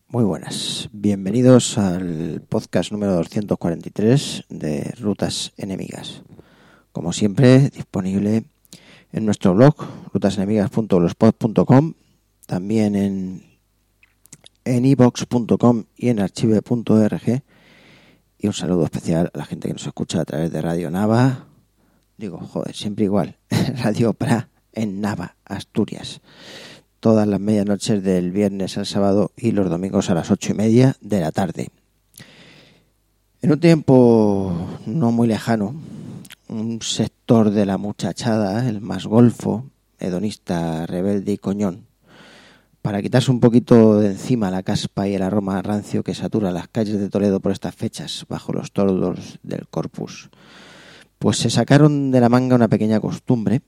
Muy buenas, bienvenidos al podcast número 243 de Rutas Enemigas. Como siempre, disponible en nuestro blog, rutasenemigas.blogspot.com, también en iVoox.com y en archive.org. Y un saludo especial a la gente que nos escucha a través de Radio Nava. Siempre igual, Radio Pra en Nava, Asturias. Todas las medianoches del viernes al sábado y los domingos a las 8:30 de la tarde. En un tiempo no muy lejano, un sector de la muchachada, el más golfo, hedonista, rebelde y coñón, para quitarse un poquito de encima la caspa y el aroma rancio que satura las calles de Toledo por estas fechas bajo los toldos del Corpus, pues se sacaron de la manga una pequeña costumbre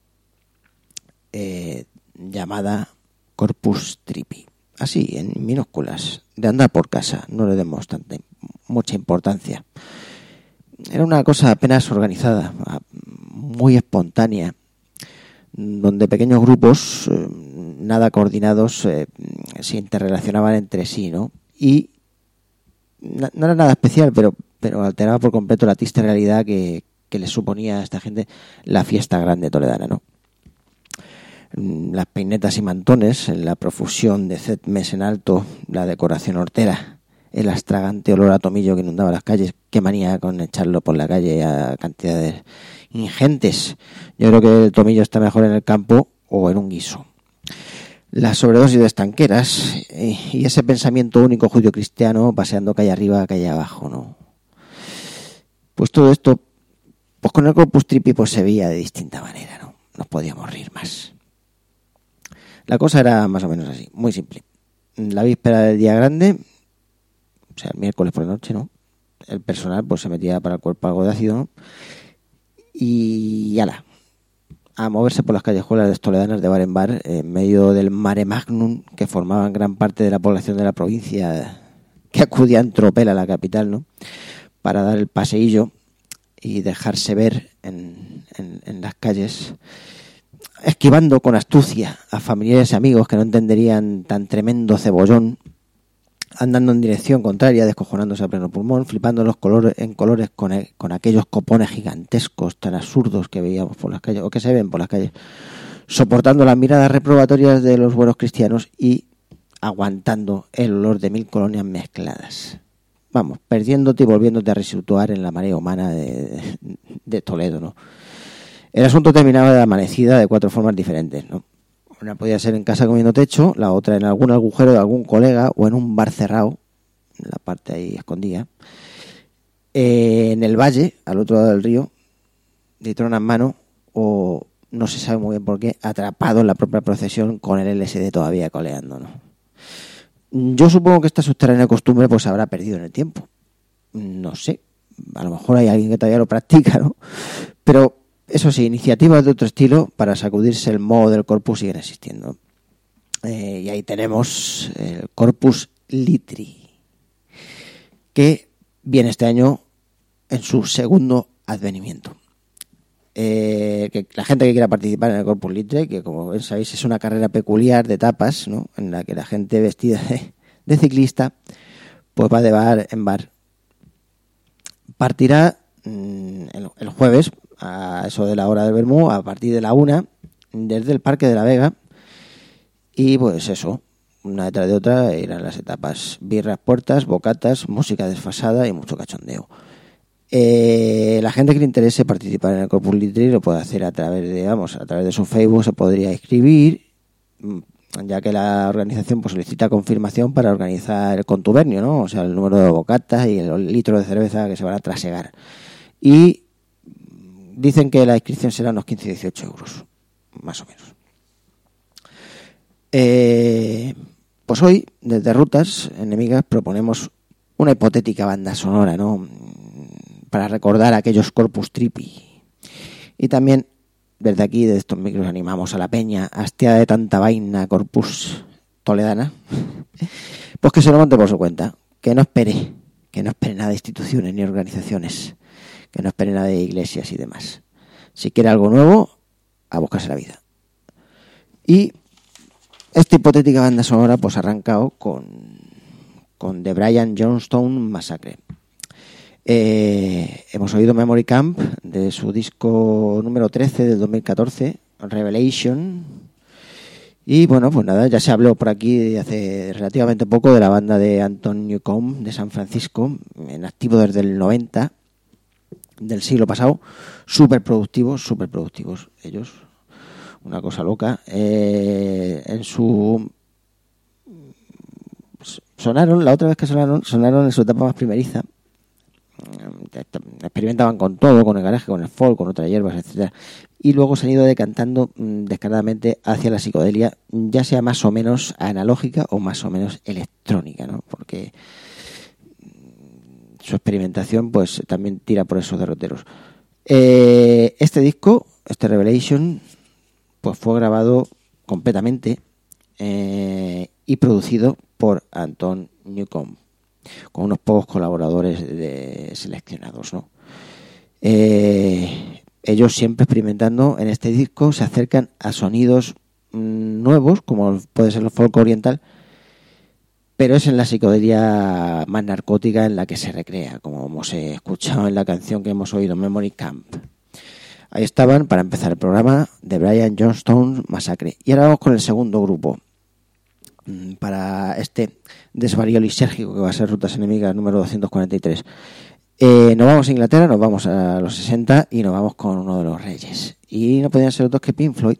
llamada Corpus Tripi, así en minúsculas, de andar por casa, no le demos mucha importancia. Era una cosa apenas organizada, muy espontánea, donde pequeños grupos nada coordinados se interrelacionaban entre sí, ¿no? Y no era nada especial, pero alteraba por completo la triste realidad que les suponía a esta gente la fiesta grande toledana, ¿no? Las peinetas y mantones, la profusión de cetmes en alto, la decoración hortera, el astragante olor a tomillo que inundaba las calles, qué manía con echarlo por la calle a cantidades ingentes. Yo creo que el tomillo está mejor en el campo o en un guiso. La sobredosis de estanqueras y ese pensamiento único judío-cristiano paseando calle arriba, calle abajo, ¿no? Pues todo esto, pues con el Corpus Tripi pues se veía de distinta manera, ¿no? Nos podíamos reír más. La cosa era más o menos así, muy simple. La víspera del día grande, o sea, el miércoles por la noche, ¿no? El personal pues se metía para el cuerpo algo de ácido, ¿no? Y ala, a moverse por las callejuelas toledanas de bar en bar, en medio del mare magnum que formaban gran parte de la población de la provincia que acudía en tropel a la capital, ¿no? Para dar el paseillo y dejarse ver en las calles, esquivando con astucia a familiares y amigos que no entenderían tan tremendo cebollón, andando en dirección contraria, descojonándose a pleno pulmón, flipando en colores con aquellos copones gigantescos tan absurdos que veíamos por las calles, o que se ven por las calles, soportando las miradas reprobatorias de los buenos cristianos y aguantando el olor de 1000 colonias mezcladas. Vamos, perdiéndote y volviéndote a resituar en la marea humana de Toledo, ¿no? El asunto terminaba de amanecida de 4 formas diferentes, ¿no? Una podía ser en casa comiendo techo, la otra en algún agujero de algún colega o en un bar cerrado, en la parte ahí escondida. En el valle, al otro lado del río, litrona en mano, o no se sabe muy bien por qué, atrapado en la propia procesión con el LSD todavía coleando, ¿no? Yo supongo que esta subterránea costumbre pues se habrá perdido en el tiempo. No sé, a lo mejor hay alguien que todavía lo practica, ¿no? Pero eso sí, iniciativas de otro estilo para sacudirse el moho del Corpus siguen existiendo. Y ahí tenemos el Corpus Litri, que viene este año en su segundo advenimiento. Que la gente que quiera participar en el Corpus Litri, que como sabéis es una carrera peculiar de etapas, ¿no? En la que la gente vestida de ciclista pues va de bar en bar. Partirá el jueves a eso de la hora del vermú, a partir de la 1, desde el Parque de la Vega, y pues eso, una detrás de otra irán las etapas: birras, puertas, bocatas, música desfasada y mucho cachondeo. La gente que le interese participar en el Corpus Litri lo puede hacer a través de su Facebook. Se podría inscribir, ya que la organización pues solicita confirmación para organizar el contubernio, ¿no? O sea, el número de bocatas y el litro de cerveza que se van a trasegar. Y dicen que la inscripción será unos 15-18 euros, más o menos. Pues hoy, desde Rutas Enemigas, proponemos una hipotética banda sonora, ¿no? Para recordar aquellos Corpus Tripi. Y también, desde aquí, de estos micros, animamos a la peña, hastiada de tanta vaina Corpus toledana, pues que se lo monte por su cuenta, que no espere nada de instituciones ni organizaciones, que no espere nada de iglesias y demás. Si quiere algo nuevo, a buscarse la vida. Y esta hipotética banda sonora pues ha arrancado con con The Brian Jonestown Massacre. Hemos oído Memory Camp de su disco número 13 del 2014, Revelation. Y bueno, pues nada, ya se habló por aquí hace relativamente poco de la banda de Anton Newcombe de San Francisco, en activo desde el 90 del siglo pasado, súper productivos ellos, una cosa loca. Sonaron, la otra vez que sonaron en su etapa más primeriza. Experimentaban con todo, con el garaje, con el folk, con otras hierbas, etcétera, y luego se han ido decantando descaradamente hacia la psicodelia, ya sea más o menos analógica o más o menos electrónica, ¿no? Porque su experimentación pues también tira por esos derroteros. Este disco, este Revelation, pues fue grabado completamente y producido por Anton Newcombe, con unos pocos colaboradores seleccionados, ¿no? Ellos siempre experimentando en este disco se acercan a sonidos nuevos, como puede ser el folk oriental, pero es en la psicodelia más narcótica en la que se recrea, como hemos escuchado en la canción que hemos oído, Memory Camp. Ahí estaban, para empezar el programa, The Brian Jonestown Massacre. Y ahora vamos con el segundo grupo, para este desvarío lisérgico que va a ser Rutas Enemigas número 243. Nos vamos a Inglaterra, nos vamos a los 60 y nos vamos con uno de los reyes. Y no podían ser otros que Pink Floyd.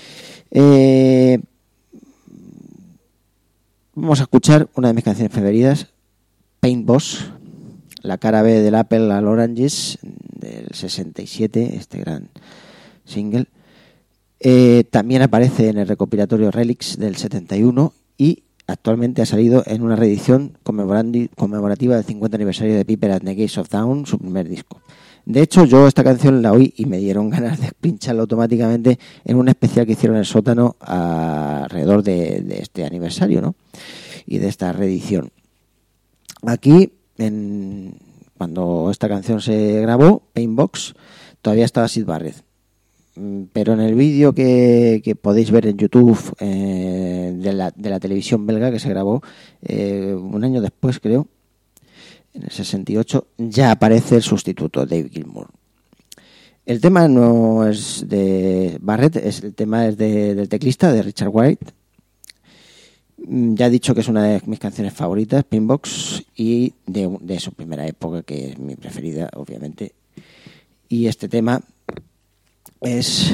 Vamos a escuchar una de mis canciones preferidas, Paint Boss, la cara B del Apple al Oranges del 67, este gran single. También aparece en el recopilatorio Relics del 71 y actualmente ha salido en una reedición conmemorativa del 50 aniversario de Piper at the Gates of Dawn, su primer disco. De hecho, yo esta canción la oí y me dieron ganas de pincharla automáticamente en un especial que hicieron en el sótano alrededor de este aniversario, ¿no? Y de esta reedición. Aquí, cuando esta canción se grabó, Paintbox, todavía estaba Syd Barrett. Pero en el vídeo que podéis ver en YouTube de la televisión belga, que se grabó un año después, creo, en el 68, ya aparece el sustituto, Dave Gilmour. El tema no es de Barrett, el tema es del teclista, de Richard White. Ya he dicho que es una de mis canciones favoritas, Paintbox, y de su primera época, que es mi preferida, obviamente. Y este tema es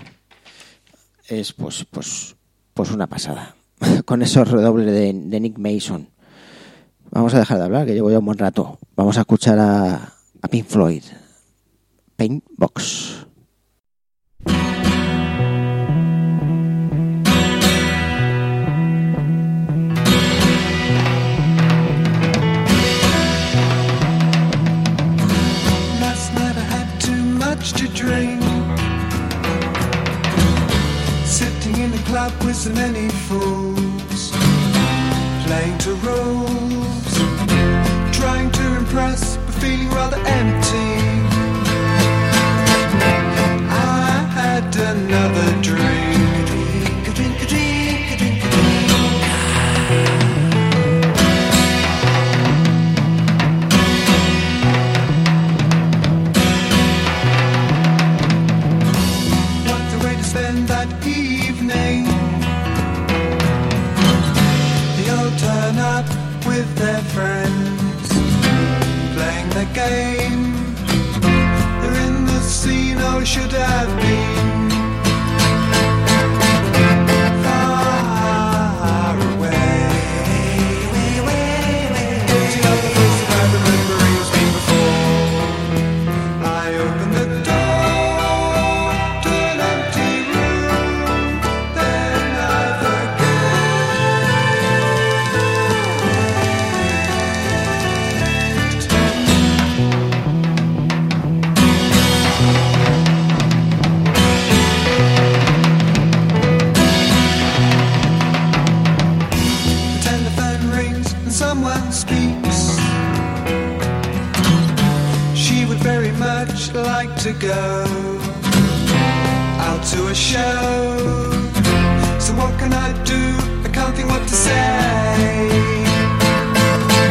pues una pasada, con esos redobles de Nick Mason. Vamos a dejar de hablar, que llevo ya un buen rato. Vamos a escuchar a Pink Floyd, Paintbox. Last night I had too much to drink, sitting in a club with so many fools, playing to rules, trying to impress but feeling rather empty. I had another drink, a drink, a drink, a drink, a drink, a drink. What a way to spend that evening. They all turn up with their friends, playing the game. They're in the scene, or should have been far away. Getting up the place that I remember he was been before. I opened the door to an empty room, then I the telephone rings and someone speaks. She would very much like to go out to a show. So what can I do? I can't think what to say.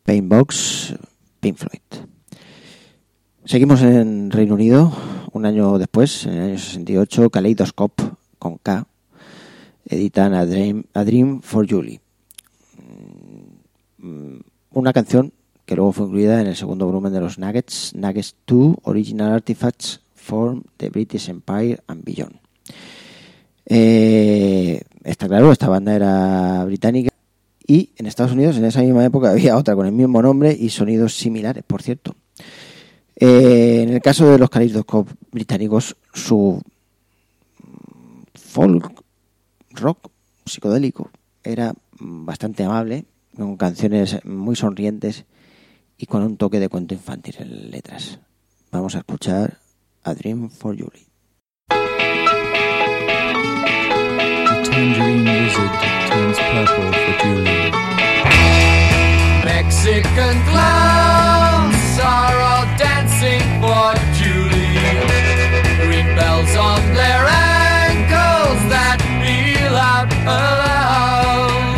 Paintbox, Pink Floyd. Seguimos en Reino Unido, un año después, en el año 68, Kaleidoscope, con K, editan A Dream for Julie. Una canción que luego fue incluida en el segundo volumen de los Nuggets 2 Original Artifacts from the British Empire and Beyond. Está claro, esta banda era británica y en Estados Unidos en esa misma época había otra con el mismo nombre y sonidos similares, por cierto. En el caso de los Kaleidoscope británicos, su folk rock psicodélico era bastante amable, con canciones muy sonrientes y con un toque de cuento infantil en letras. Vamos a escuchar A Dream for Julie. The tangerine wizard turns purple for Julie. Mexican clowns are all dancing for Julie. Green bells on their ankles that feel out aloud.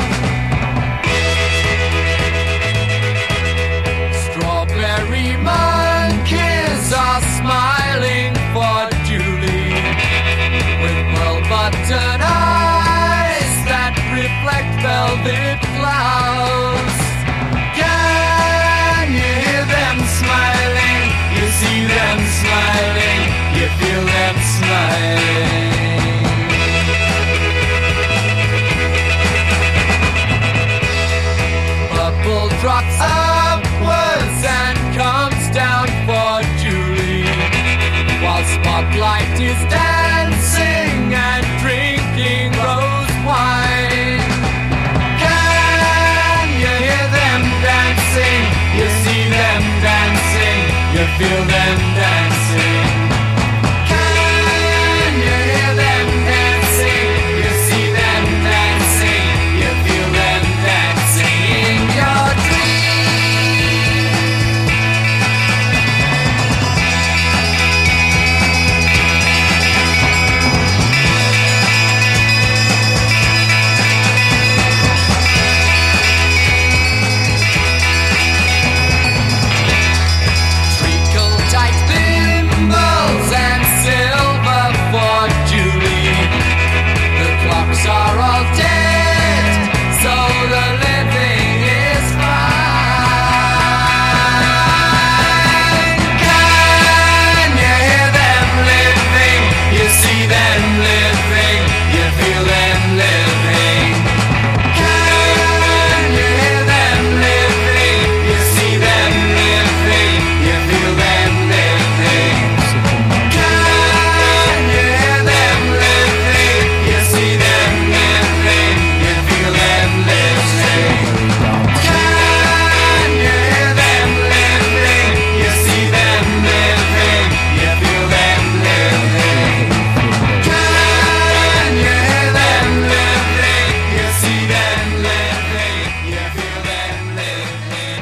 Strawberry monkeys are smiling for Julie with well-buttoned eyes that reflect velvet clouds. Can you hear them smiling? You see them smiling, you feel them smiling. Bubble drops upwards and comes down for Julie, while spotlight is dancing and drinking rose wine. Can you hear them dancing? You see them dancing, you feel them dancing. Can you hear them dancing? You see them dancing, you feel them dancing in your dreams. Treacle tight thimbles and silver for Julie. The clocks are all dead, so the living is fine. Can you hear them living? You see them living, you feel them living. Can you hear them living? You see them living, you feel them living. Can you hear them living? You see them living, you feel them living. Can you hear them living? You see them living, you feel them living. Can you hear them living? You see them living, you feel them living.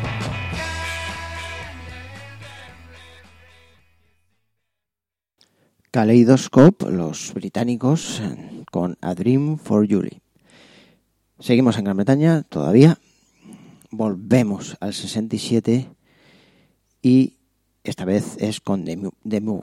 Kaleidoscope, los británicos, con A Dream for Julie. Seguimos en Gran Bretaña todavía. Volvemos al 67 y esta vez es con The Move.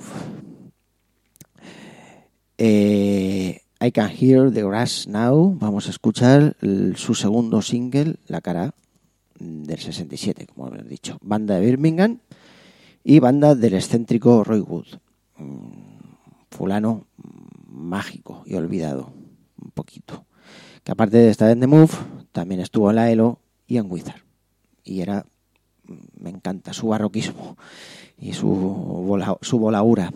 I Can Hear the Grass Now. Vamos a escuchar su segundo single, la cara del 67, como hemos dicho. Banda de Birmingham y banda del excéntrico Roy Wood. Fulano mágico y olvidado un poquito, que aparte de estar en The Move también estuvo en la ELO y en Wizard, y me encanta su barroquismo y su volaura.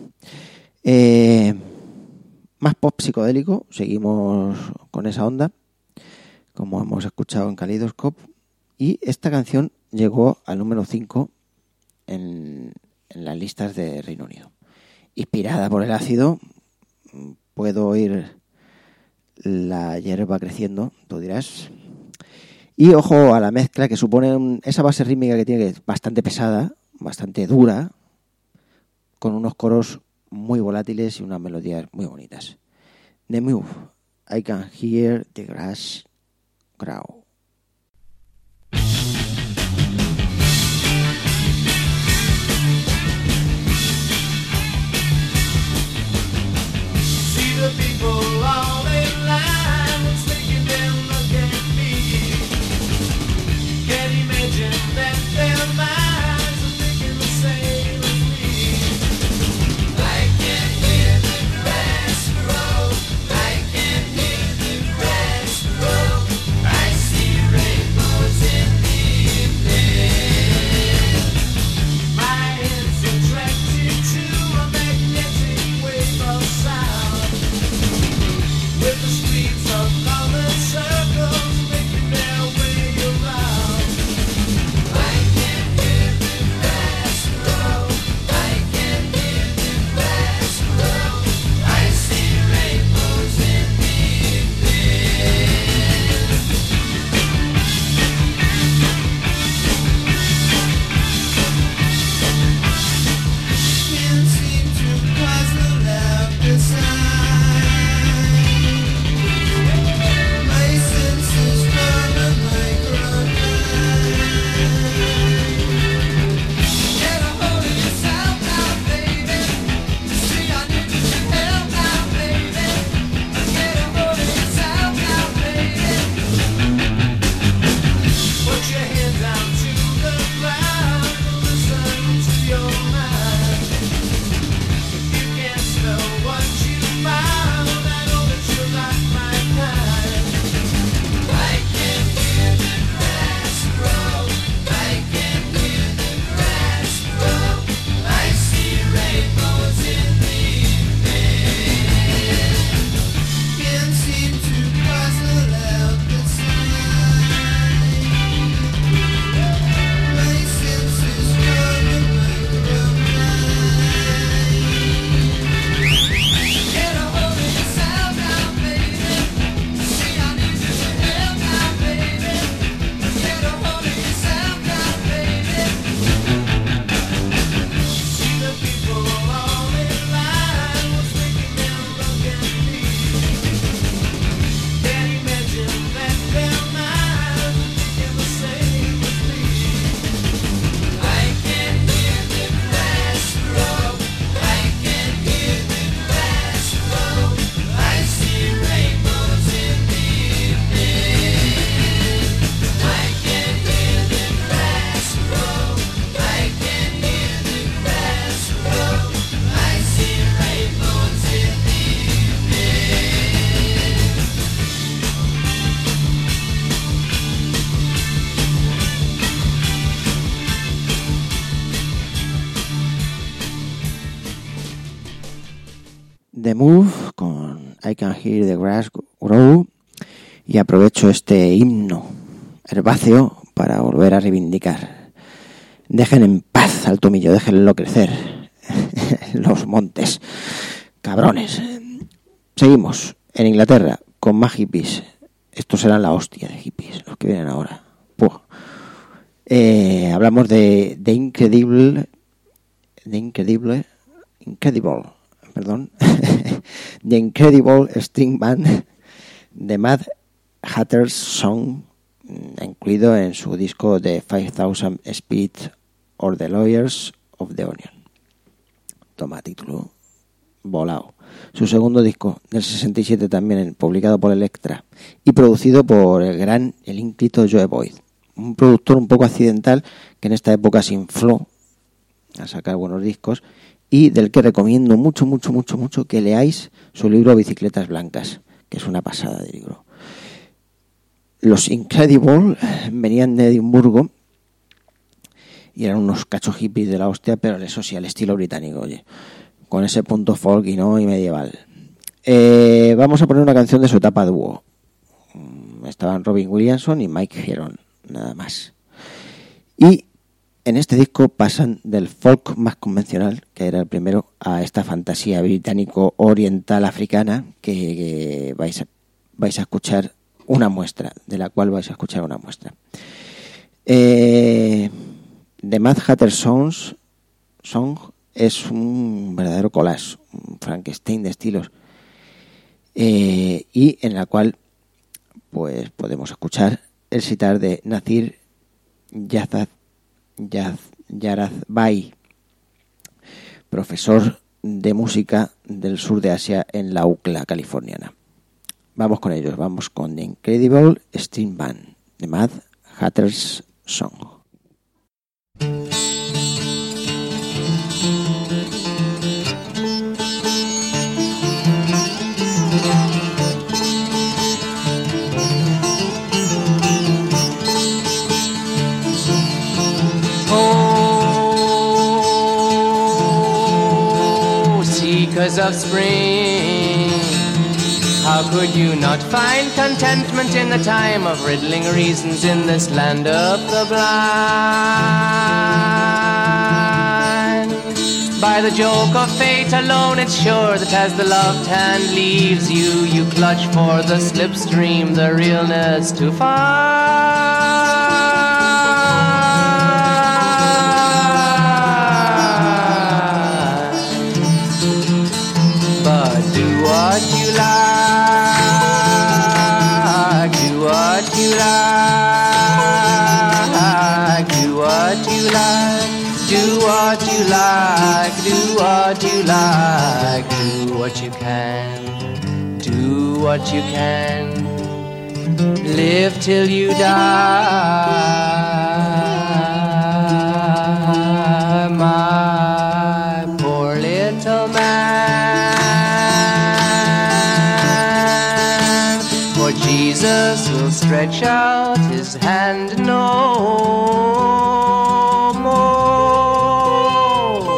Más pop psicodélico, seguimos con esa onda como hemos escuchado en Kaleidoscope, y esta canción llegó al número 5 en las listas de Reino Unido. Inspirada por el ácido, puedo oír la hierba creciendo, tú dirás. Y ojo a la mezcla que supone esa base rítmica que tiene, que es bastante pesada, bastante dura, con unos coros muy volátiles y unas melodías muy bonitas. The Move, I Can Hear the Grass Grow. Move con I Can Hear the Grass Grow y aprovecho este himno herbáceo para volver a reivindicar. Dejen en paz al tomillo, déjenlo crecer. Los montes. Cabrones. Seguimos en Inglaterra con más hippies. Estos serán la hostia de hippies, los que vienen ahora. Hablamos de Incredible, The Incredible String Band de Mad Hatter's Song, incluido en su disco de 5000 Speed or the Lawyers of the Onion. Toma título volado. Su segundo disco del 67 también, publicado por Elektra y producido por el ínclito Joe Boyd, un productor un poco accidental que en esta época se infló a sacar buenos discos y del que recomiendo mucho que leáis su libro Bicicletas Blancas, que es una pasada de libro. Los Incredible venían de Edimburgo y eran unos cachos hippies de la hostia, pero eso sí, al estilo británico, oye, con ese punto folk y medieval. Vamos a poner una canción de su etapa dúo. Estaban Robin Williamson y Mike Heron, nada más. Y en este disco pasan del folk más convencional, que era el primero, a esta fantasía británico-oriental africana que vais a escuchar una muestra, de la cual vais a escuchar una muestra. The Mad Hatter's Song es un verdadero collage, un Frankenstein de estilos, y en la cual pues podemos escuchar el sitar de Nazir Yarazbai, profesor de música del sur de Asia en la UCLA californiana. Vamos con ellos, vamos con The Incredible String Band, The Mad Hatter's Song. Seekers of spring, how could you not find contentment in the time of riddling reasons in this land of the blind? By the joke of fate alone, it's sure that as the loved hand leaves you, you clutch for the slipstream, the realness to find. What you like, do what you like, do what you like, do what you like, do what you like, do what you can, do what you can, live till you die, my poor little man. Jesus will stretch out his hand no more.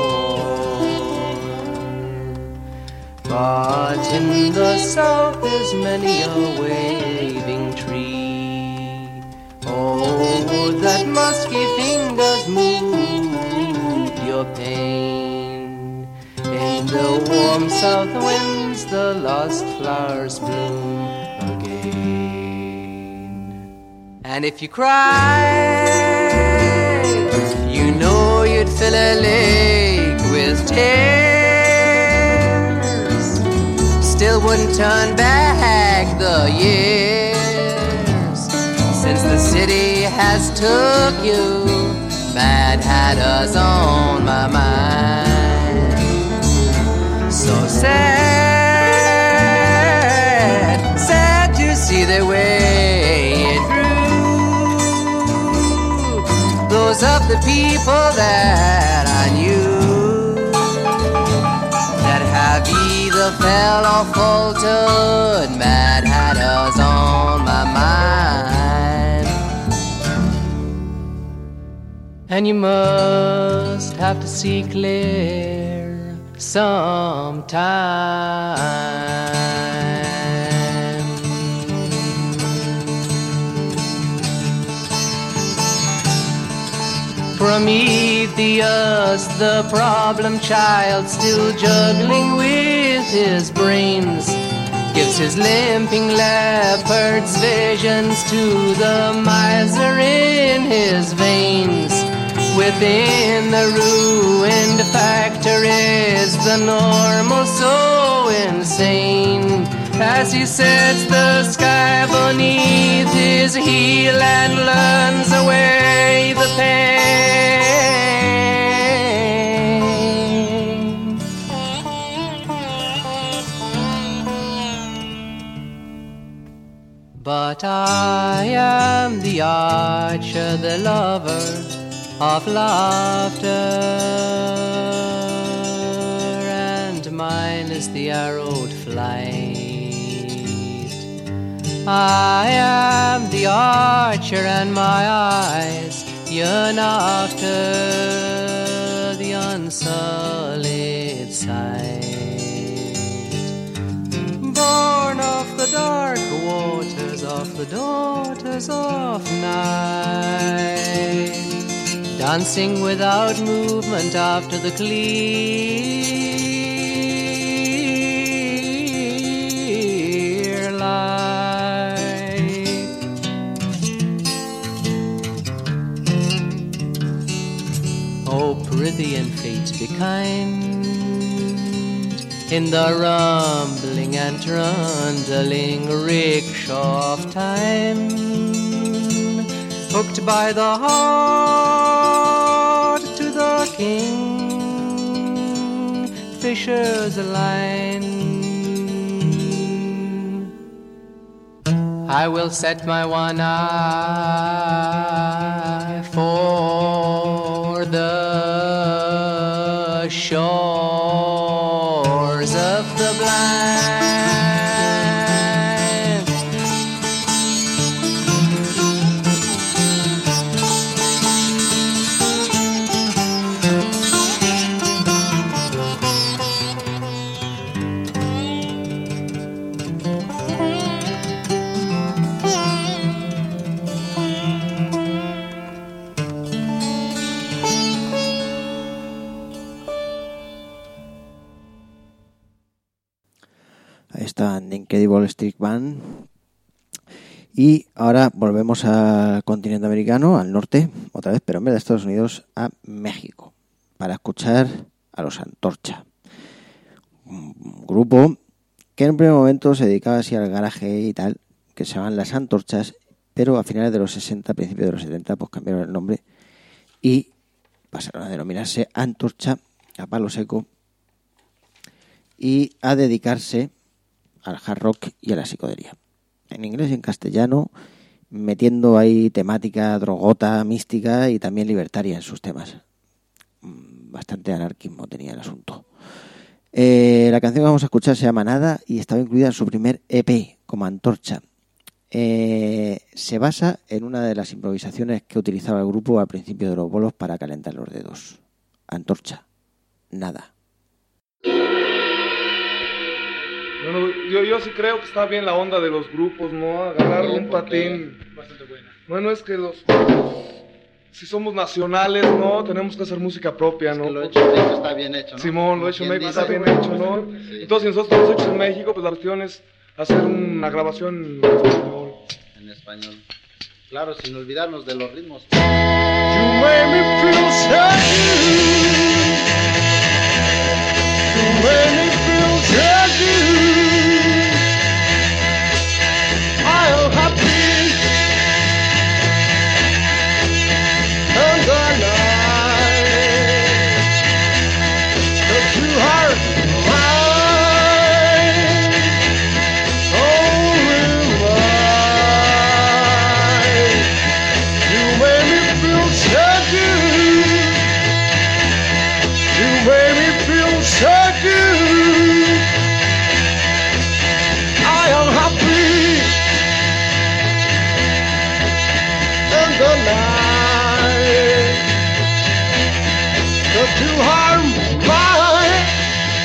But in the south there's many a waving tree. Oh, that musky fingers moved your pain. In the warm south winds the lost flowers bloom. And if you cried, you know you'd fill a lake with tears. Still wouldn't turn back the years since the city has took you. Mad Hatter's on my mind. So sad, sad to see their way through. Those of the people that I knew that have either fell or faltered, Mad Hatter's on my mind. And you must have to see clear, sometime. Prometheus, the problem child, still juggling with his brains, gives his limping leopard's visions to the miser in his veins. Within the ruined factories, the normal so insane, as he sets the sky beneath his heel and learns away the pain. But I am the archer, the lover of laughter, and mine is the arrowed flight. I am the archer, and my eyes yearn after the unsullied sight. Born of the dark waters of the daughters of night, dancing without movement after the clear light. Oh, Prithian fate, be kind in the rumbling and trundling rickshaw of time, hooked by the heart to the king, fisher's line. I will set my one eye for the shores of the blind. Ahí está The Incredible Street Band. Y ahora volvemos al continente americano, al norte, otra vez, pero en vez de Estados Unidos, a México, para escuchar a los Antorcha. Un grupo que en un primer momento se dedicaba así al garaje y tal, que se llaman Las Antorchas, pero a finales de los 60, principios de los 70, pues cambiaron el nombre y pasaron a denominarse Antorcha, a palo seco, y a dedicarse al hard rock y a la psicodelia. En inglés y en castellano, metiendo ahí temática drogota, mística y también libertaria en sus temas. Bastante anarquismo tenía el asunto. La canción que vamos a escuchar se llama Nada y estaba incluida en su primer EP como Antorcha. Se basa en una de las improvisaciones que utilizaba el grupo al principio de los bolos para calentar los dedos. Antorcha. Nada. Bueno, yo sí creo que está bien la onda de los grupos, ¿no? Agarrar un patín. Bastante buena. Bueno, es que si somos nacionales, ¿no? Tenemos que hacer música propia, ¿no? Es que lo hecho en México está bien hecho, ¿no? Simón, lo hecho en México está bien dice? hecho, ¿no? Sí. Entonces, si nosotros estamos hechos en México, pues la cuestión es hacer una grabación en español. En español. Claro, sin olvidarnos de los ritmos. You made me feel so good. You made me feel so good. I am happy and the night. The two heart mine, only mine. You made me feel so good. You made me feel so good. I am happy in the night. The two heart mine,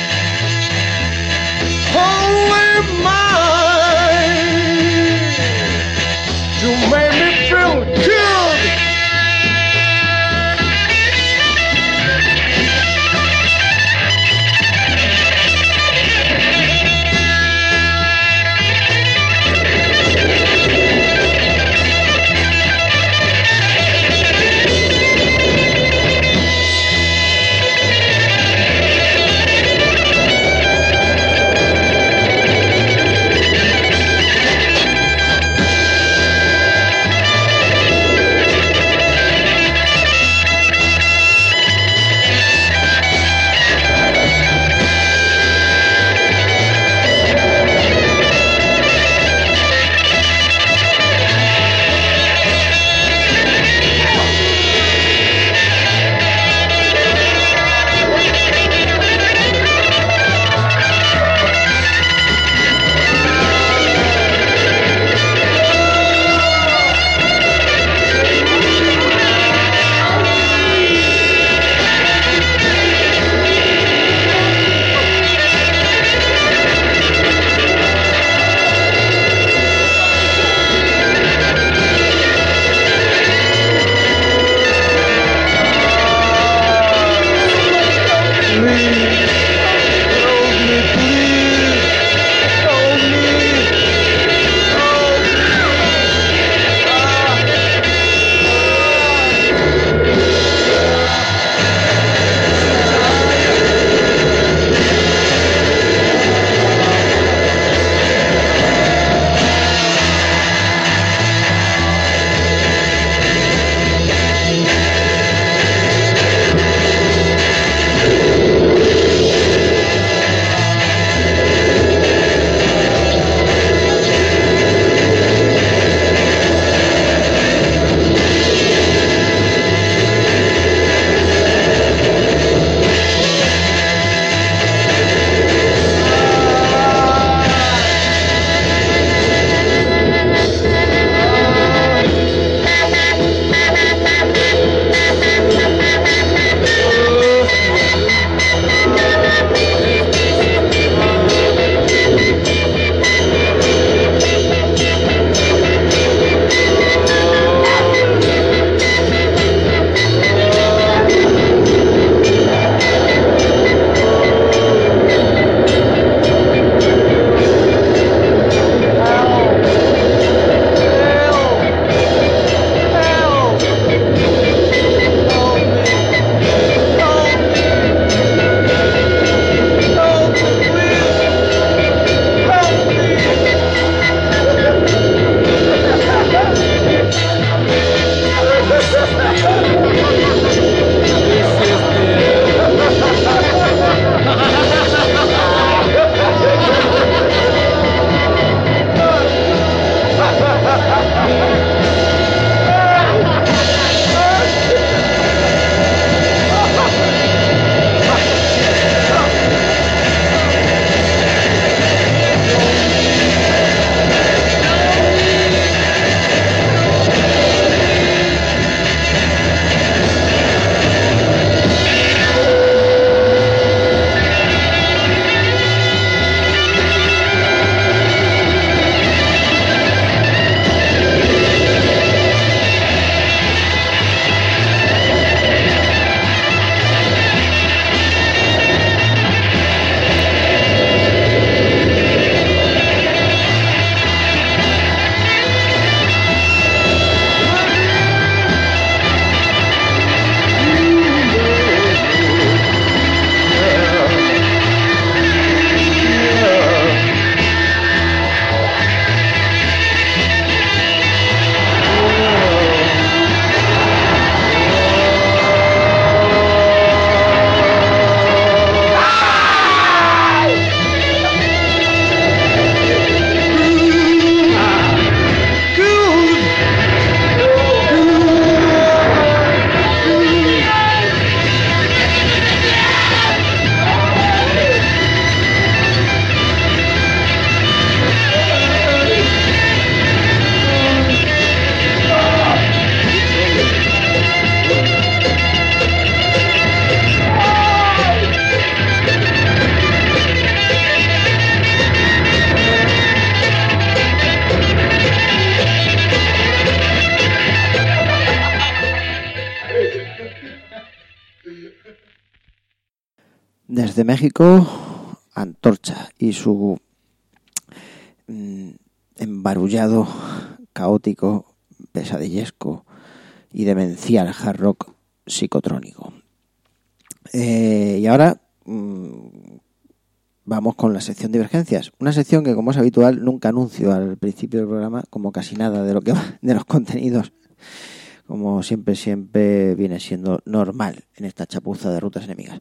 desde México, Antorcha y su embarullado, caótico, pesadillesco y demencial hard rock psicotrónico. Y ahora vamos con la sección Divergencias, una sección que, como es habitual, nunca anuncio al principio del programa, como casi nada de lo que va, de los contenidos, como siempre viene siendo normal en esta chapuza de Rutas Enemigas.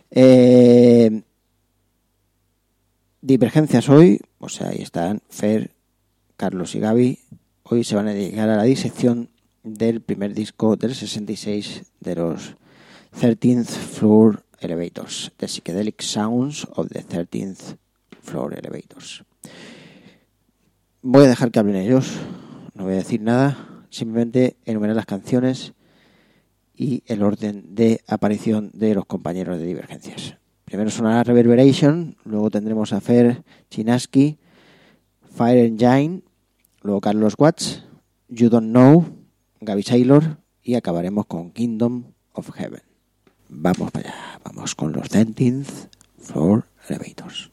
Divergencias hoy, o sea, ahí están Fer, Carlos y Gaby. Hoy se van a dedicar a la disección del primer disco del 66 de los 13th Floor Elevators, The Psychedelic Sounds of the 13th Floor Elevators. Voy a dejar que hablen ellos, no voy a decir nada, simplemente enumerar las canciones y el orden de aparición de los compañeros de Divergencias. Primero sonará Reverberation, luego tendremos a Fer Chinaski, Fire Engine, luego Carlos Watts, You Don't Know, Gaby Saylor y acabaremos con Kingdom of Heaven. Vamos para allá, vamos con los 13th Floor Elevators.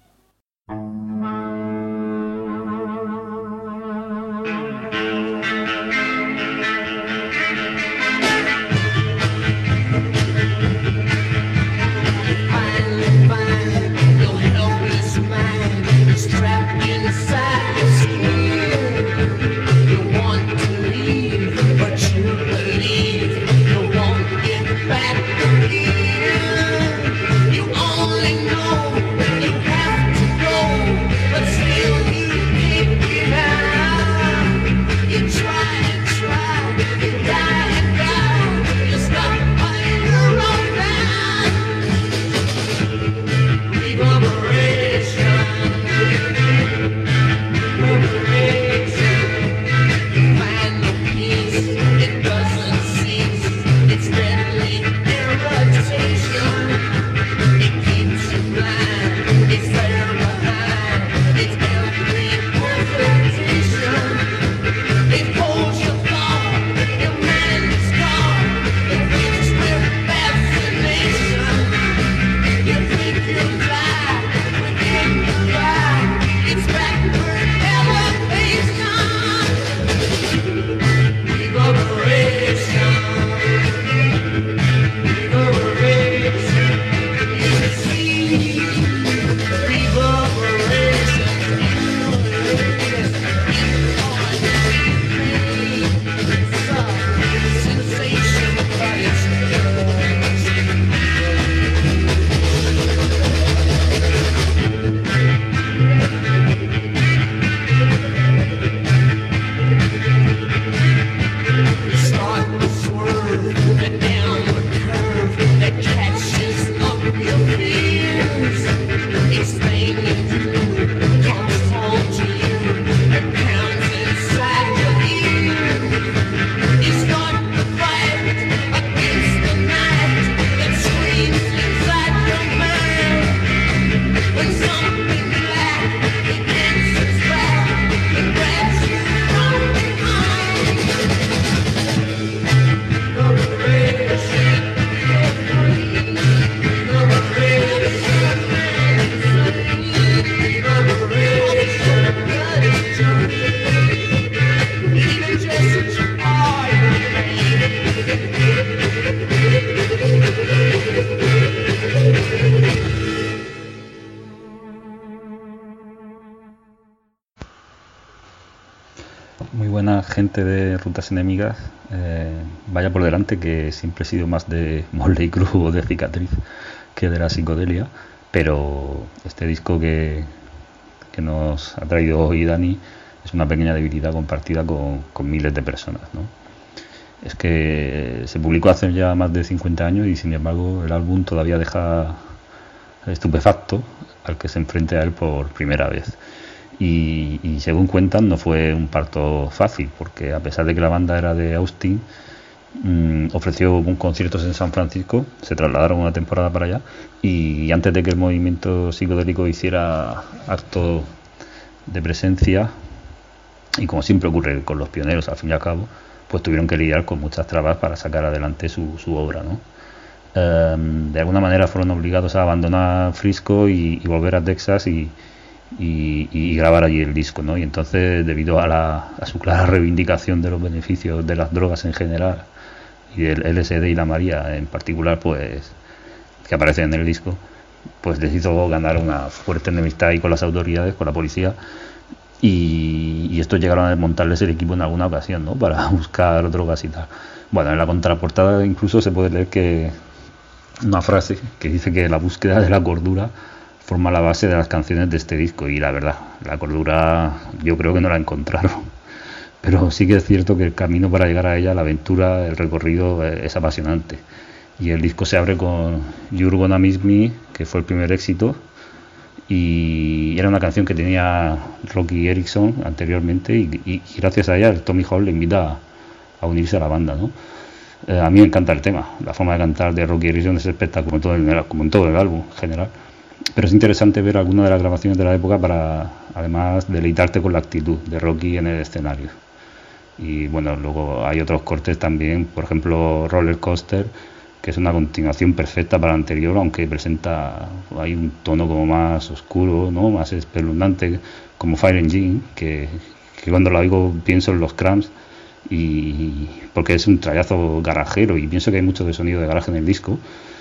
Muy buena gente de Rutas Enemigas. Vaya por delante que siempre he sido más de Motley Crue o de Cicatriz que de la psicodelia, pero este disco que nos ha traído hoy Dani es una pequeña debilidad compartida con miles de personas, ¿no? Es que se publicó hace ya más de 50 años y sin embargo el álbum todavía deja estupefacto al que se enfrente a él por primera vez. Y según cuentan no fue un parto fácil, porque a pesar de que la banda era de Austin, ofreció conciertos en San Francisco, se trasladaron una temporada para allá y antes de que el movimiento psicodélico hiciera acto de presencia, y como siempre ocurre con los pioneros al fin y al cabo, pues tuvieron que lidiar con muchas trabas para sacar adelante su obra, ¿no? de alguna manera fueron obligados a abandonar Frisco y volver a Texas y grabar allí el disco, ¿no? Y entonces, debido a su clara reivindicación de los beneficios de las drogas en general y del LSD y la María en particular, pues que aparece en el disco, pues les hizo ganar una fuerte enemistad ahí con las autoridades, con la policía, y estos llegaron a desmontarles el equipo en alguna ocasión, ¿no? Para buscar drogas y tal. Bueno, en la contraportada incluso se puede leer que una frase que dice que la búsqueda de la cordura forma la base de las canciones de este disco, y la verdad, la cordura yo creo que no la encontraron, pero sí que es cierto que el camino para llegar a ella, la aventura, el recorrido es apasionante, y el disco se abre con You're Gonna Miss Me, que fue el primer éxito, y era una canción que tenía Rocky Erickson anteriormente, y gracias a ella el Tommy Hall le invita a unirse a la banda, ¿no? A mí me encanta el tema, la forma de cantar de Rocky Erickson es espectacular, como en todo el álbum en general, pero es interesante ver algunas de las grabaciones de la época para además deleitarte con la actitud de Rocky en el escenario. Y bueno, luego hay otros cortes también, por ejemplo Roller Coaster, que es una continuación perfecta para la anterior, aunque presenta, hay un tono como más oscuro, ¿no? Más espeluznante, como Fire Engine, que cuando lo oigo pienso en los Cramps, y porque es un trayazo garajero, y pienso que hay mucho de sonido de garaje en el disco,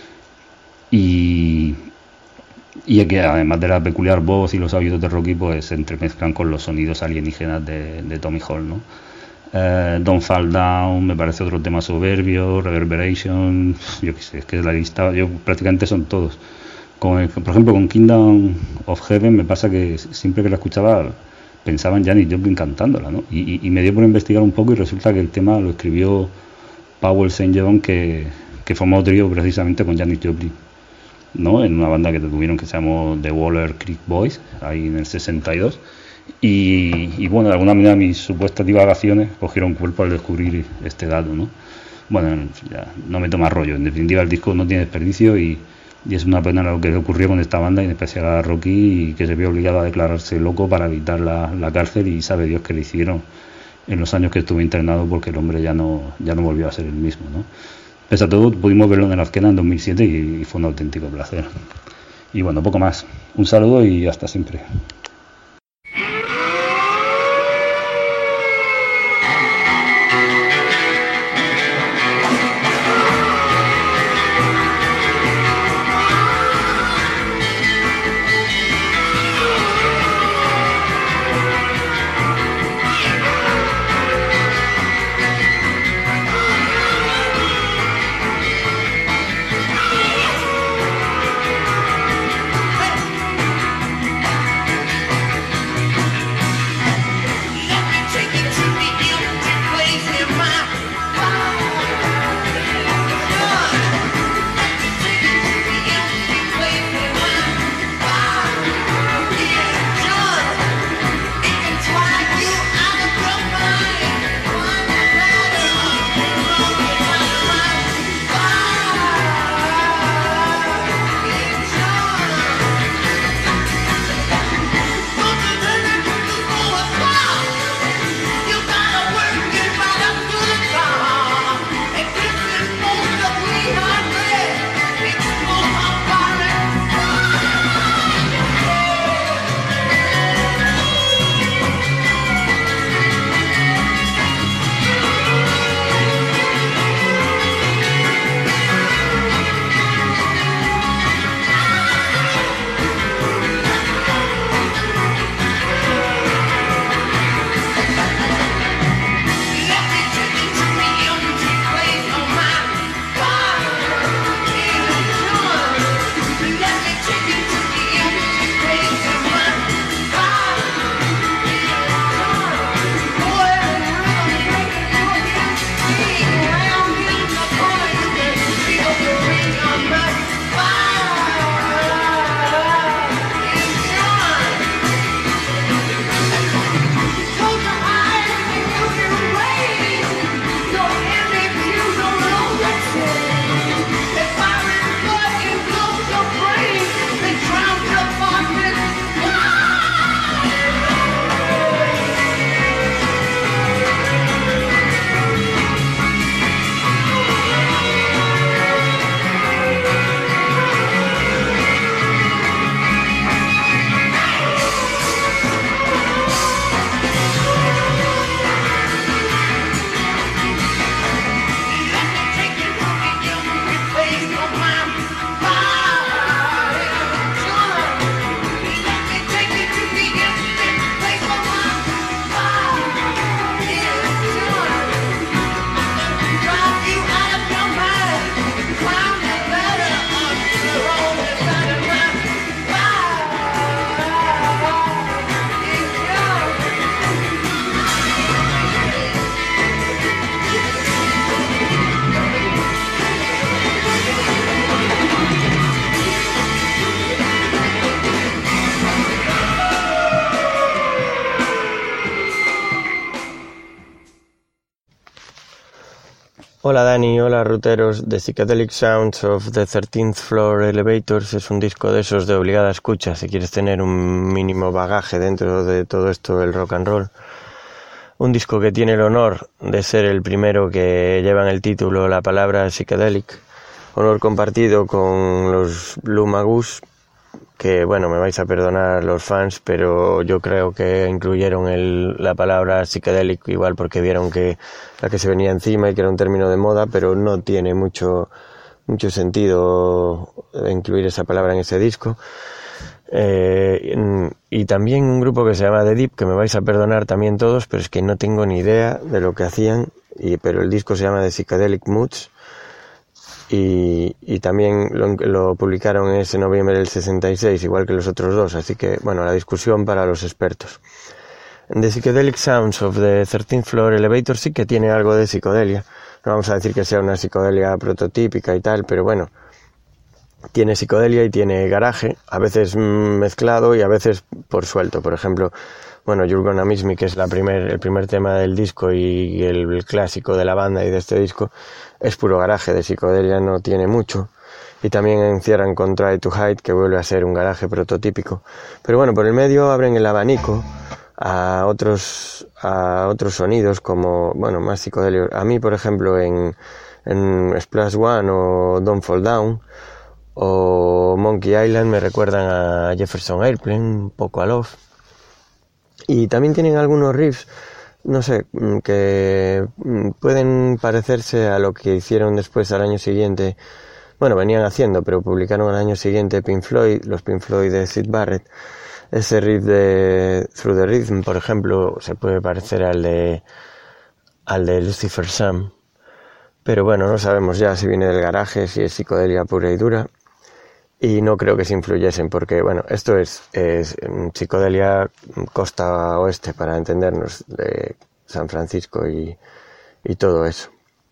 y que además de la peculiar voz y los oídos de Rocky, pues se entremezclan con los sonidos alienígenas de Tommy Hall, ¿no? Don't Fall Down me parece otro tema soberbio, Reverberation, yo qué sé, es que la lista, yo prácticamente son todos. Por ejemplo, con Kingdom of Heaven me pasa que siempre que la escuchaba pensaba en Janis Joplin cantándola, ¿no? Y me dio por investigar un poco, y resulta que el tema lo escribió Powell St. John, que formó trío precisamente con Janis Joplin, ¿no? En una banda que tuvieron que se llamó The Waller Creek Boys, ahí en el 62. Y bueno, de alguna manera mis supuestas divagaciones cogieron cuerpo al descubrir este dato, ¿no? Bueno, ya no me toma rollo, en definitiva el disco no tiene desperdicio, y es una pena lo que le ocurrió con esta banda, y en especial a Rocky, y que se vio obligado a declararse loco para evitar la cárcel, y sabe Dios que le hicieron en los años que estuvo internado, porque el hombre ya no volvió a ser el mismo, ¿no? Pese a todo, pudimos verlo en el Azkena en 2007 y fue un auténtico placer. Y bueno, poco más. Un saludo y hasta siempre. Hola Dani, hola ruteros. The Psychedelic Sounds of the 13th Floor Elevators es un disco de esos de obligada escucha si quieres tener un mínimo bagaje dentro de todo esto del rock and roll. Un disco que tiene el honor de ser el primero que lleva en el título la palabra psychedelic. Honor compartido con los Blue Magoos, que bueno, me vais a perdonar los fans, pero yo creo que incluyeron la palabra psychedelic igual porque vieron que la que se venía encima y que era un término de moda, pero no tiene mucho sentido incluir esa palabra en ese disco. Y también un grupo que se llama The Deep, que me vais a perdonar también todos, pero es que no tengo ni idea de lo que hacían, pero el disco se llama The Psychedelic Moods. Y también lo publicaron en ese noviembre del 66, igual que los otros dos, así que, bueno, la discusión para los expertos. The Psychedelic Sounds of the 13th Floor Elevator sí que tiene algo de psicodelia. No vamos a decir que sea una psicodelia prototípica y tal, pero bueno, tiene psicodelia y tiene garaje, a veces mezclado y a veces por suelto. Por ejemplo, bueno, You're Gonna Miss Me, que es el primer tema del disco y el clásico de la banda y de este disco, es puro garaje, de psicodelia no tiene mucho. Y también encierran con Try to Hide, que vuelve a ser un garaje prototípico. Pero bueno, por el medio abren el abanico a otros sonidos como, bueno, más psicodélicos. A mí, por ejemplo, en Splash One o Don't Fall Down o Monkey Island me recuerdan a Jefferson Airplane, un poco a Love. Y también tienen algunos riffs, no sé, que pueden parecerse a lo que hicieron después al año siguiente. Bueno, venían haciendo, pero publicaron al año siguiente los Pink Floyd de Syd Barrett. Ese riff de Through the Rhythm, por ejemplo, se puede parecer al de Lucifer Sam. Pero bueno, no sabemos ya si viene del garaje, si es psicodelia pura y dura. Y no creo que se influyesen, porque bueno, esto es psicodelia costa oeste, para entendernos, de San Francisco y todo eso.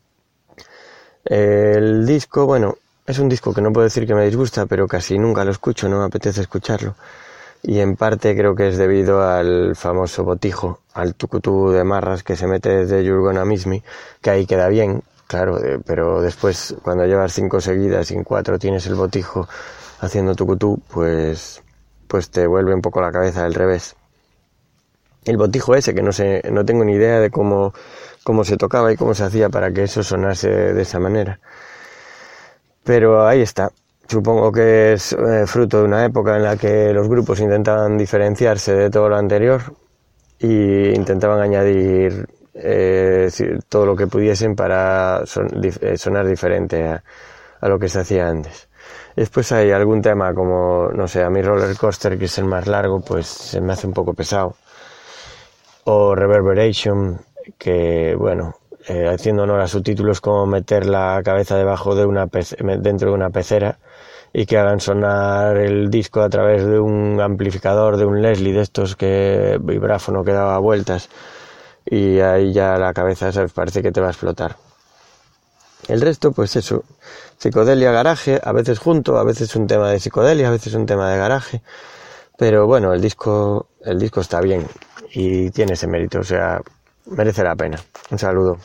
El disco, bueno, es un disco que no puedo decir que me disgusta, pero casi nunca lo escucho, no me apetece escucharlo. Y en parte creo que es debido al famoso botijo, al tucutú de marras que se mete desde You're Gonna Miss Me, que ahí queda bien, claro, pero después cuando llevas 5 seguidas y en 4 tienes el botijo haciendo tucutú, pues te vuelve un poco la cabeza al revés. El botijo ese, que no tengo ni idea de cómo se tocaba y cómo se hacía para que eso sonase de esa manera. Pero ahí está. Supongo que es fruto de una época en la que los grupos intentaban diferenciarse de todo lo anterior y intentaban añadir todo lo que pudiesen para sonar diferente a lo que se hacía antes. Después hay algún tema como, no sé, a mí Roller Coaster, que es el más largo, pues se me hace un poco pesado. O Reverberation, que bueno, haciendo honor a su título, es como meter la cabeza dentro de una pecera y que hagan sonar el disco a través de un amplificador, de un Leslie, de estos vibráfono que daba vueltas, y ahí ya la cabeza, ¿sabes?, parece que te va a explotar. El resto, pues eso, psicodelia, garaje, a veces junto, a veces un tema de psicodelia, a veces un tema de garaje, pero bueno, el disco está bien y tiene ese mérito, o sea, merece la pena. Un saludo.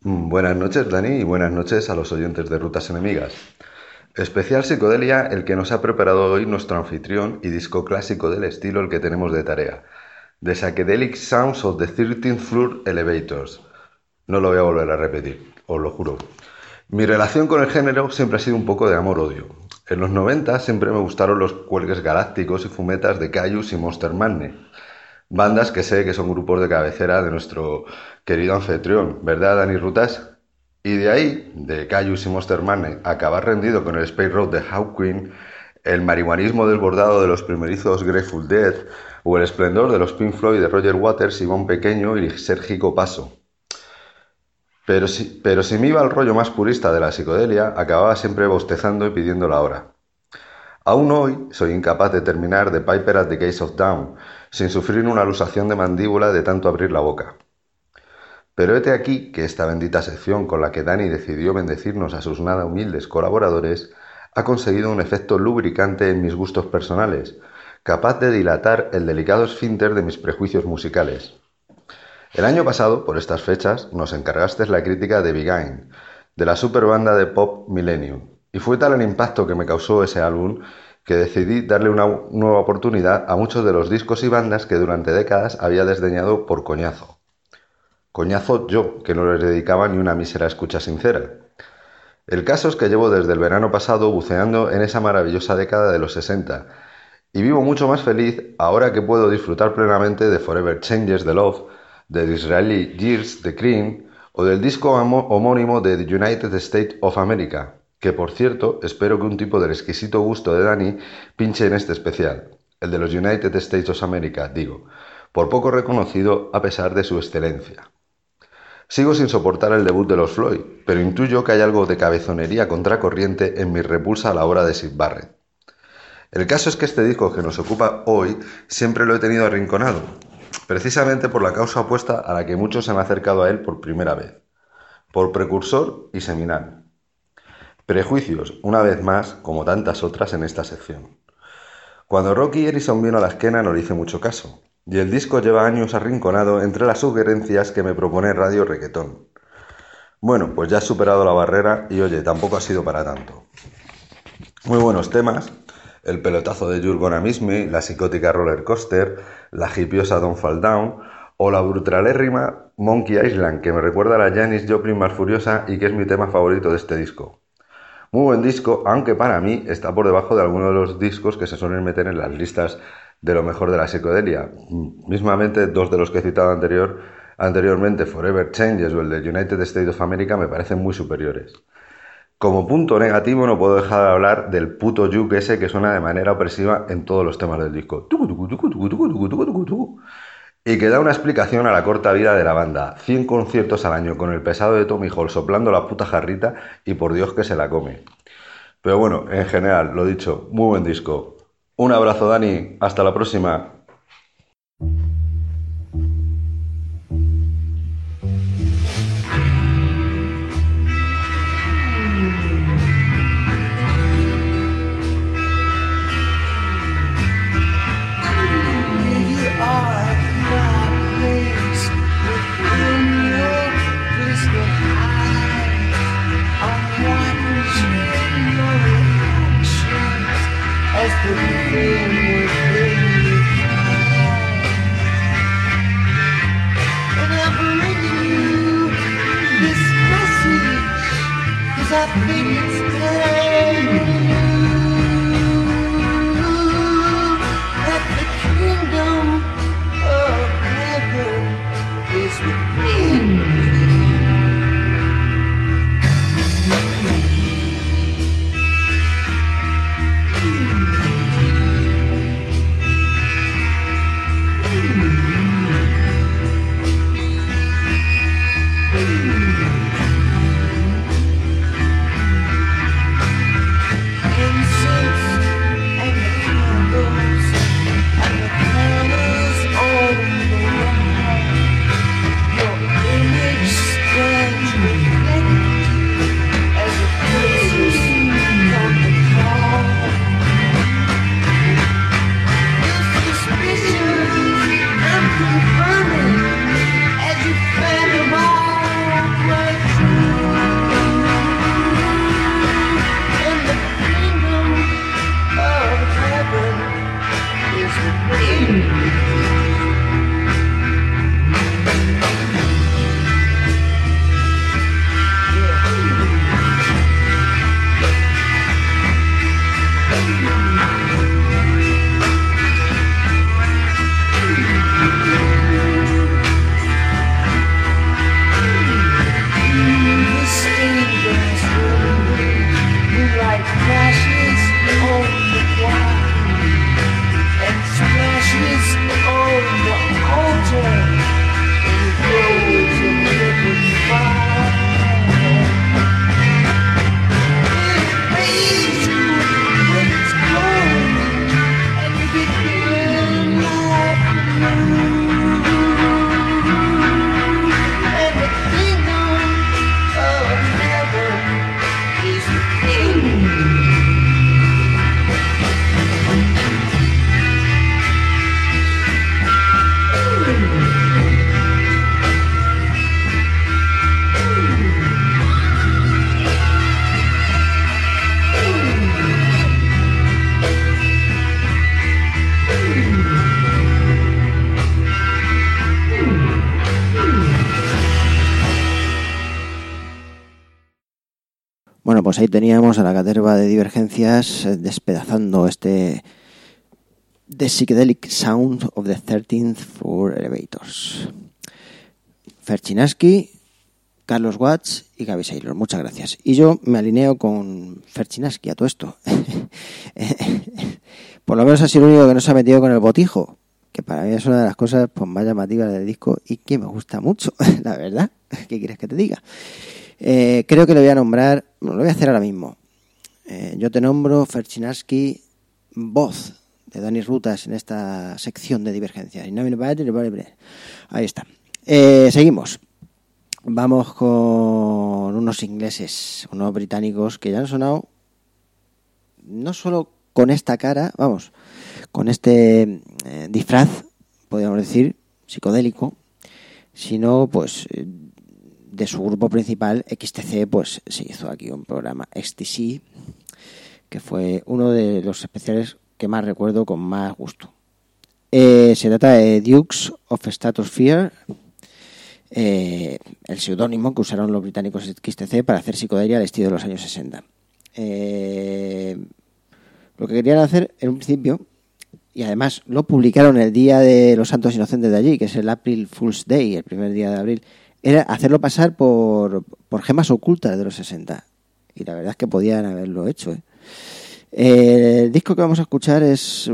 Buenas noches, Dani, y buenas noches a los oyentes de Rutas Enemigas. Especial psicodelia el que nos ha preparado hoy nuestro anfitrión y disco clásico del estilo el que tenemos de tarea. The Psychedelic Sounds of the 13th Floor Elevators. No lo voy a volver a repetir, os lo juro. Mi relación con el género siempre ha sido un poco de amor-odio. En los 90 siempre me gustaron los cuelgues galácticos y fumetas de Kyuss y Monster Magnet. Bandas que sé que son grupos de cabecera de nuestro querido anfitrión, ¿verdad, Dani Rutas? Y de ahí, de Kyuss y Monster Magnet, acabar rendido con el Space Road de Hawkwind, el marihuanismo desbordado de los primerizos Grateful Dead o el esplendor de los Pink Floyd de Roger Waters, Iván Pequeño y Sérgico Paso. Pero si me iba al rollo más purista de la psicodelia, acababa siempre bostezando y pidiendo la hora. Aún hoy soy incapaz de terminar The Piper at the Gates of Dawn, sin sufrir una luxación de mandíbula de tanto abrir la boca. Pero hete aquí que esta bendita sección con la que Dani decidió bendecirnos a sus nada humildes colaboradores ha conseguido un efecto lubricante en mis gustos personales, capaz de dilatar el delicado esfínter de mis prejuicios musicales. El año pasado, por estas fechas, nos encargaste la crítica de Beguine, de la superbanda de pop Millennium, y fue tal el impacto que me causó ese álbum que decidí darle una nueva oportunidad a muchos de los discos y bandas que durante décadas había desdeñado por coñazo. Coñazo yo, que no les dedicaba ni una mísera escucha sincera. El caso es que llevo desde el verano pasado buceando en esa maravillosa década de los 60 y vivo mucho más feliz ahora que puedo disfrutar plenamente de Forever Changes de Love, de Disraeli Years de Cream o del disco homónimo de The United States of America, que por cierto espero que un tipo del exquisito gusto de Dani pinche en este especial, el de los United States of America, digo, por poco reconocido a pesar de su excelencia. Sigo sin soportar el debut de los Floyd, pero intuyo que hay algo de cabezonería contracorriente en mi repulsa a la obra de Syd Barrett. El caso es que este disco que nos ocupa hoy siempre lo he tenido arrinconado, precisamente por la causa opuesta a la que muchos se han acercado a él por primera vez, por precursor y seminal. Prejuicios, una vez más, como tantas otras en esta sección. Cuando Rocky Erickson vino a la esquena no le hice mucho caso, y el disco lleva años arrinconado entre las sugerencias que me propone Radio Reggaetón. Bueno, pues ya he superado la barrera y oye, tampoco ha sido para tanto. Muy buenos temas, el pelotazo de You're Gonna Miss Me, la psicótica Roller Coaster, la hipiosa Don't Fall Down o la brutalérrima Monkey Island, que me recuerda a la Janis Joplin más furiosa y que es mi tema favorito de este disco. Muy buen disco, aunque para mí está por debajo de algunos de los discos que se suelen meter en las listas de lo mejor de la psicodelia. Mismamente, dos de los que he citado anteriormente, Forever Changes o el de United States of America, me parecen muy superiores. Como punto negativo no puedo dejar de hablar del puto juke ese que suena de manera opresiva en todos los temas del disco. Y que da una explicación a la corta vida de la banda. 100 conciertos al año con el pesado de Tommy Hall soplando la puta jarrita y por Dios que se la come. Pero bueno, en general, lo dicho, muy buen disco. Un abrazo, Dani. Hasta la próxima. Bueno, pues ahí teníamos a la caterva de Divergencias despedazando The Psychedelic Sound of the 13th Floor Elevators. Ferchinaski, Carlos Watts y Gaby Saylor. Muchas gracias. Y yo me alineo con Ferchinaski a todo esto. Por lo menos ha sido el único que no se ha metido con el botijo, que para mí es una de las cosas pues, más llamativas del disco y que me gusta mucho, la verdad. ¿Qué quieres que te diga? Creo que lo voy a nombrar, lo voy a hacer ahora mismo. Yo te nombro Ferchinaski, voz de Dani Rutas en esta sección de Divergencia. Ahí está. Seguimos. Vamos con unos ingleses, unos británicos que ya han sonado no solo con esta cara, vamos, con este disfraz, podríamos decir, psicodélico, sino pues de su grupo principal, XTC, pues se hizo aquí un programa XTC, que fue uno de los especiales que más recuerdo con más gusto. Se trata de Dukes of Stratosphere, el seudónimo que usaron los británicos XTC para hacer psicodelia al estilo de los años 60. Lo que querían hacer en un principio, y además lo publicaron el día de los Santos Inocentes de allí, que es el April Fool's Day, el primer día de abril, era hacerlo pasar por gemas ocultas de los 60. Y la verdad es que podían haberlo hecho. El disco que vamos a escuchar es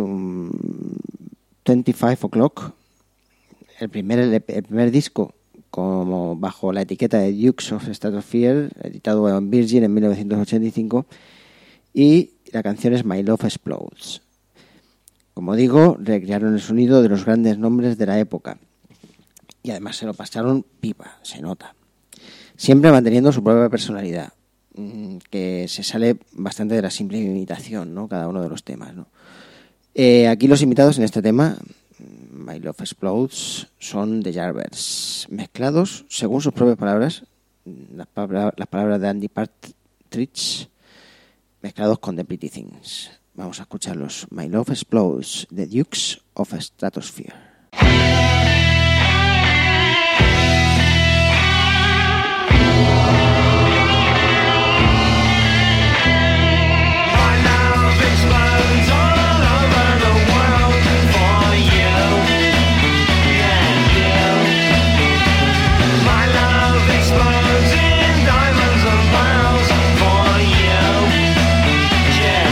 25 O'Clock, el primer disco como bajo la etiqueta de Dukes of Stratosphere, editado en Virgin en 1985, y la canción es My Love Explodes. Como digo, recrearon el sonido de los grandes nombres de la época. Y además se lo pasaron pipa, se nota. Siempre manteniendo su propia personalidad, que se sale bastante de la simple imitación, ¿no? Cada uno de los temas, ¿no? Aquí los invitados en este tema, My Love Explodes, son The Yardbirds, mezclados, según sus propias palabras, las palabras de Andy Partridge, mezclados con The Pretty Things. Vamos a escucharlos. My Love Explodes, The Dukes of Stratosphere.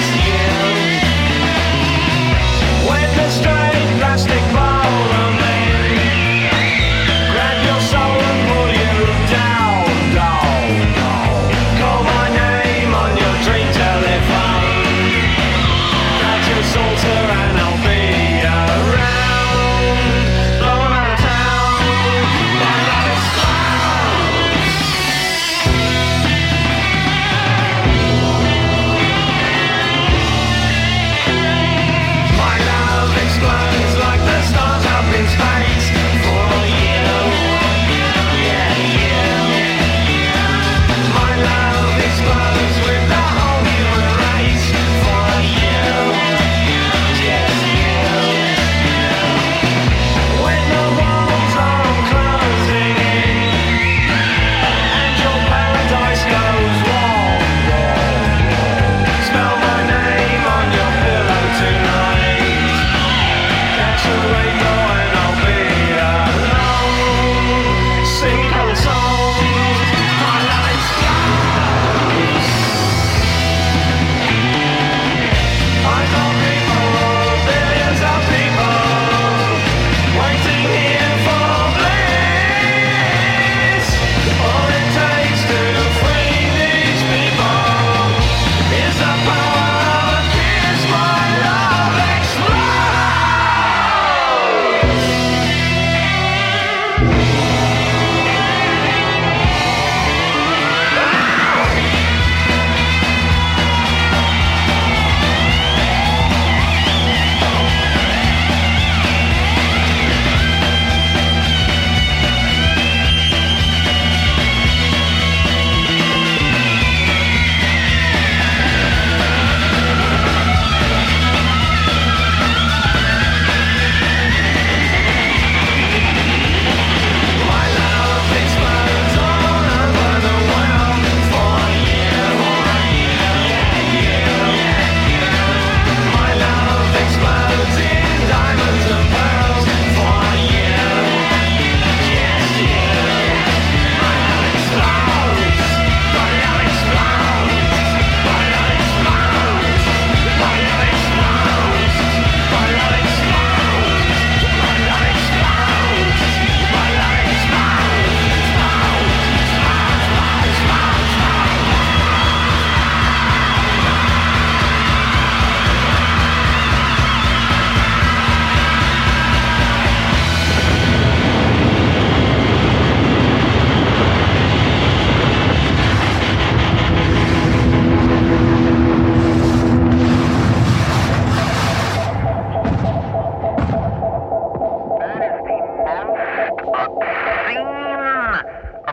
Plastic ball of man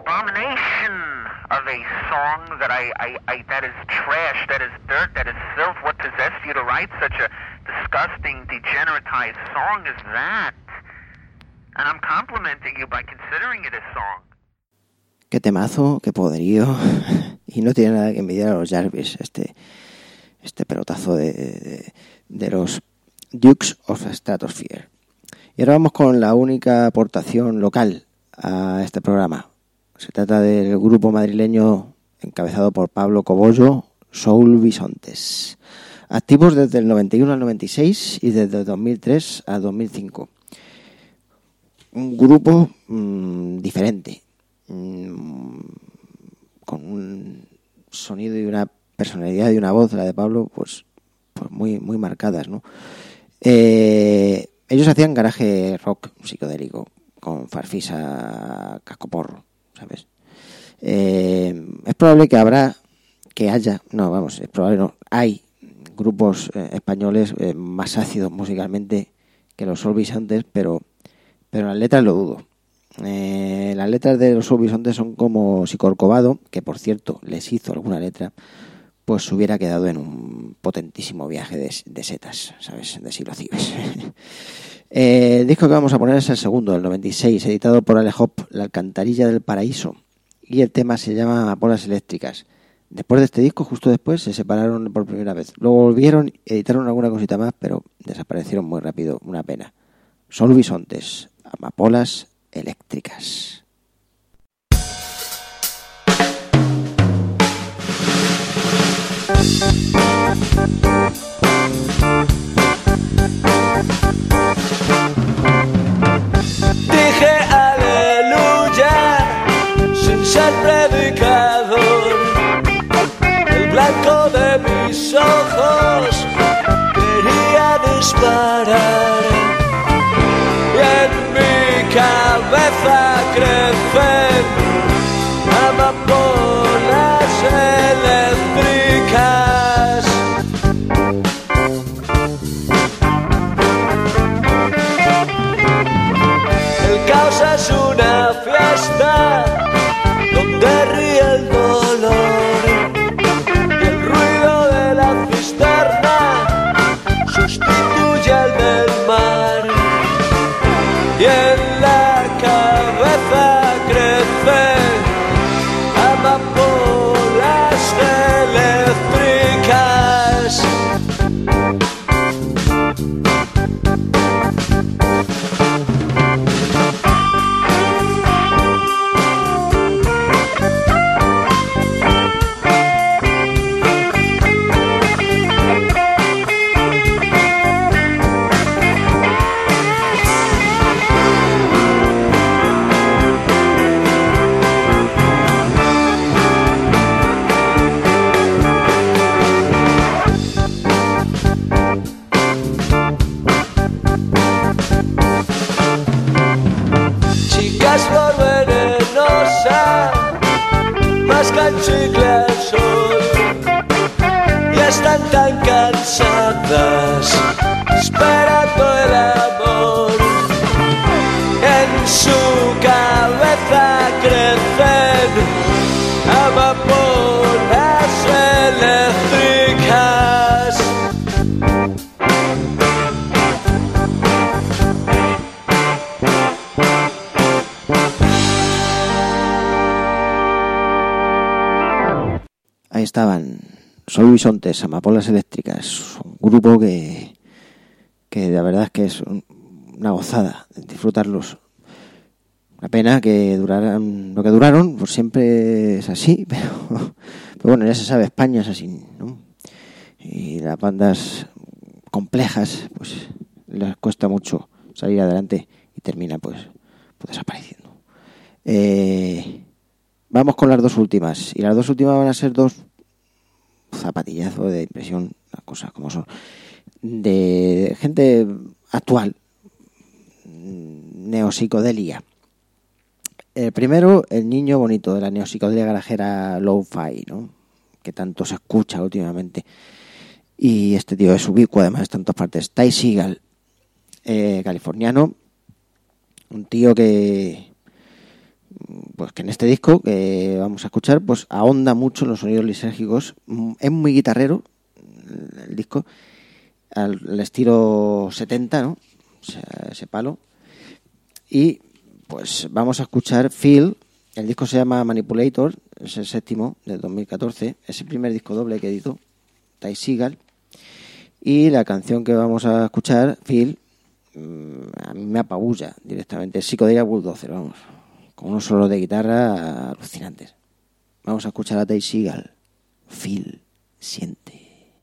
abomination of a song that that is trash, that is dirt, that is filth. What possessed you to write such a disgusting, degeneratized song as that? And I'm complimenting you by considering it a song. Qué temazo, qué poderío. Y no tiene nada que envidiar a los Jarvis, este pelotazo de los Dukes of Stratosphere. Y ahora vamos con la única aportación local a este programa. Se trata del grupo madrileño encabezado por Pablo Cobollo, Soul Bisontes. Activos desde el 91 al 96 y desde el 2003 al 2005. Un grupo diferente, con un sonido y una personalidad y una voz, la de Pablo, pues muy marcadas, ¿no? Ellos hacían garaje rock psicodélico con farfisa, cascoporro, ¿sabes? Es probable hay grupos españoles más ácidos musicalmente que los Soul Bisontes, pero las letras lo dudo. Las letras de los Soul Bisontes son como si Corcovado, que por cierto les hizo alguna letra, pues se hubiera quedado en un potentísimo viaje de setas, ¿sabes? De silocibes. El disco que vamos a poner es el segundo, del 96, editado por Ale Hop, La Alcantarilla del Paraíso, y el tema se llama Amapolas Eléctricas. Después de este disco, justo después, se separaron por primera vez. Luego volvieron, editaron alguna cosita más, pero desaparecieron muy rápido, una pena. Soul Bisontes, Amapolas Eléctricas. Dije aleluya sin ser predicador. El blanco de mis ojos quería disparar y en mi cabeza crecen amapolas eléctricas. El caos es una fiesta donde ríe el dolor y el ruido de la cisterna sustituye al del mar y en la cabeza crecen amapolas eléctricas. Flor venenosa, mascan chicle al sol y están tan cansadas esperando el amor. En su cabeza crecen amapolas eléctricas. Ahí estaban, Soul Bisontes, Amapolas Eléctricas, un grupo que la verdad es que es una gozada disfrutarlos. Una pena que duraran lo que duraron, pues siempre es así, pero bueno, ya se sabe, España es así, ¿no? Y las bandas complejas, pues les cuesta mucho salir adelante y termina pues desapareciendo. Vamos con las dos últimas, y las dos últimas van a ser dos zapatillazos de impresión, las cosas como son, de gente actual, neopsicodelia. El primero, El Niño Bonito, de la neopsicodelia garajera Lo-Fi, ¿no? Que tanto se escucha últimamente. Y este tío es ubicuo, además, en tantas partes. Ty Segall, californiano, un tío que pues que en este disco que vamos a escuchar, pues ahonda mucho en los sonidos lisérgicos. Es muy guitarrero el disco, al estilo 70, ¿no? O sea, ese palo. Y pues vamos a escuchar Feel. El disco se llama Manipulator, es el 7º del 2014, es el primer disco doble que editó Ty Segall. Y la canción que vamos a escuchar, Feel, a mí me apabulla directamente. Es Psychedelia Bulldozer, vamos, con unos solos de guitarra alucinantes. Vamos a escuchar a Ty Segall. Feel, siente.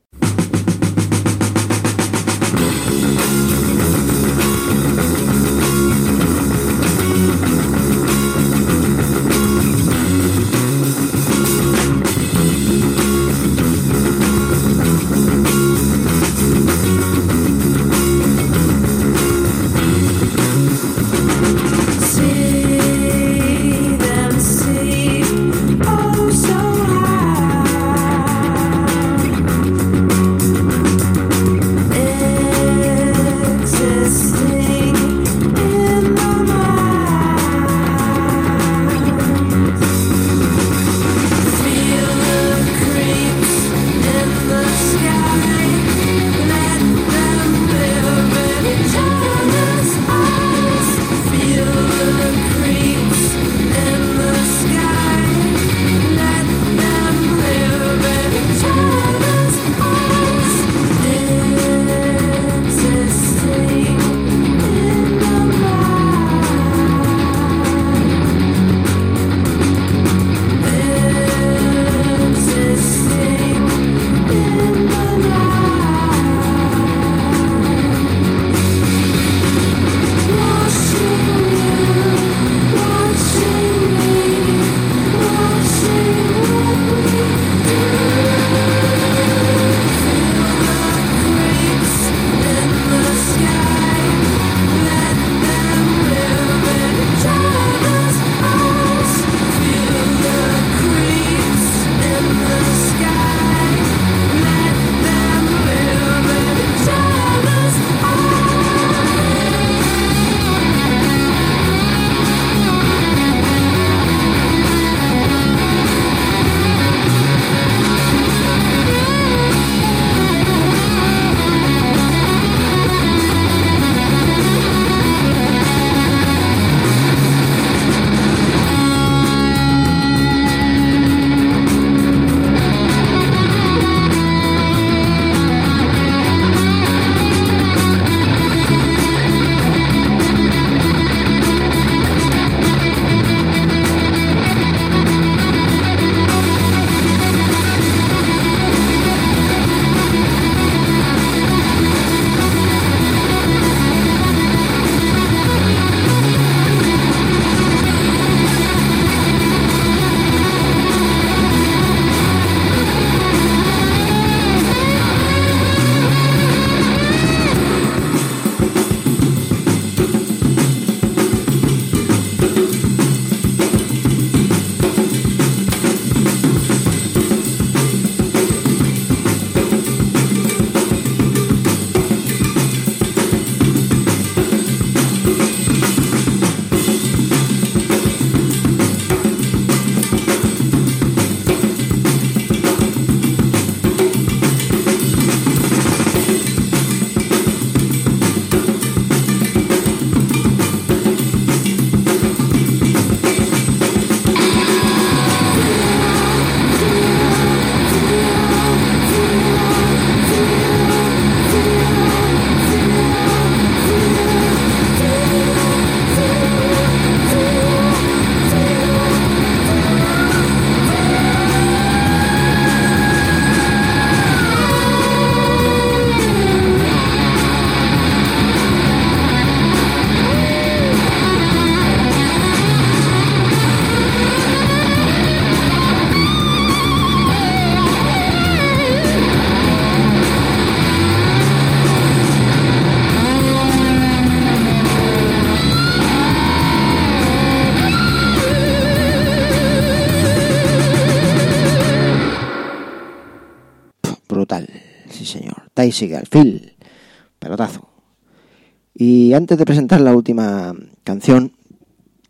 brutal, sí señor. Ty Segall, Phil, pelotazo. Y antes de presentar la última canción,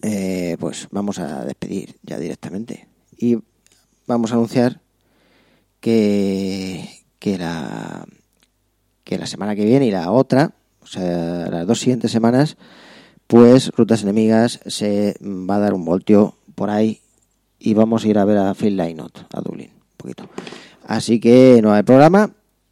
pues vamos a despedir ya directamente. Y vamos a anunciar que la semana que viene y la otra, o sea, las 2 siguientes semanas, pues Rutas Enemigas se va a dar un voltio por ahí y vamos a ir a ver a Phil Lynott a Dublín, un poquito. Así que no hay programa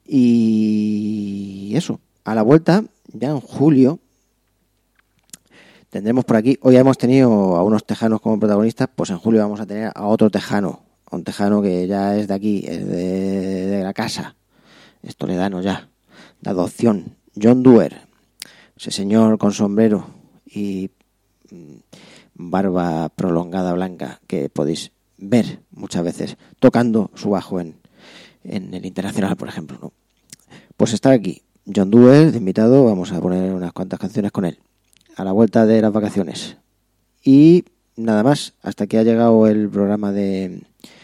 y eso. A la vuelta, ya en julio, tendremos por aquí, hoy hemos tenido a unos tejanos como protagonistas, pues en julio vamos a tener a otro tejano, a un tejano que ya es de aquí, es de la casa, es toledano ya, de adopción, John Duer, ese señor con sombrero y barba prolongada blanca que podéis ver muchas veces tocando su bajo en el Internacional, por ejemplo, ¿no? Pues está aquí John Duer de invitado, vamos a poner unas cuantas canciones con él a la vuelta de las vacaciones. Y nada más, hasta que ha llegado el programa de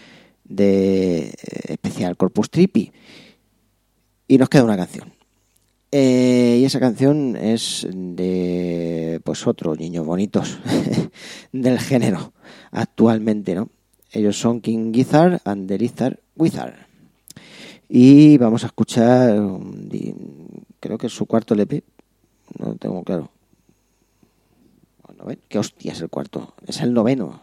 especial Corpus Tripi y nos queda una canción. Y esa canción es de pues otros niños bonitos del género actualmente, ¿no? Ellos son King Gizzard and the Lizard Wizard. Y vamos a escuchar, creo que es su cuarto LP, no tengo claro. ¿Qué hostia es el cuarto? Es el noveno.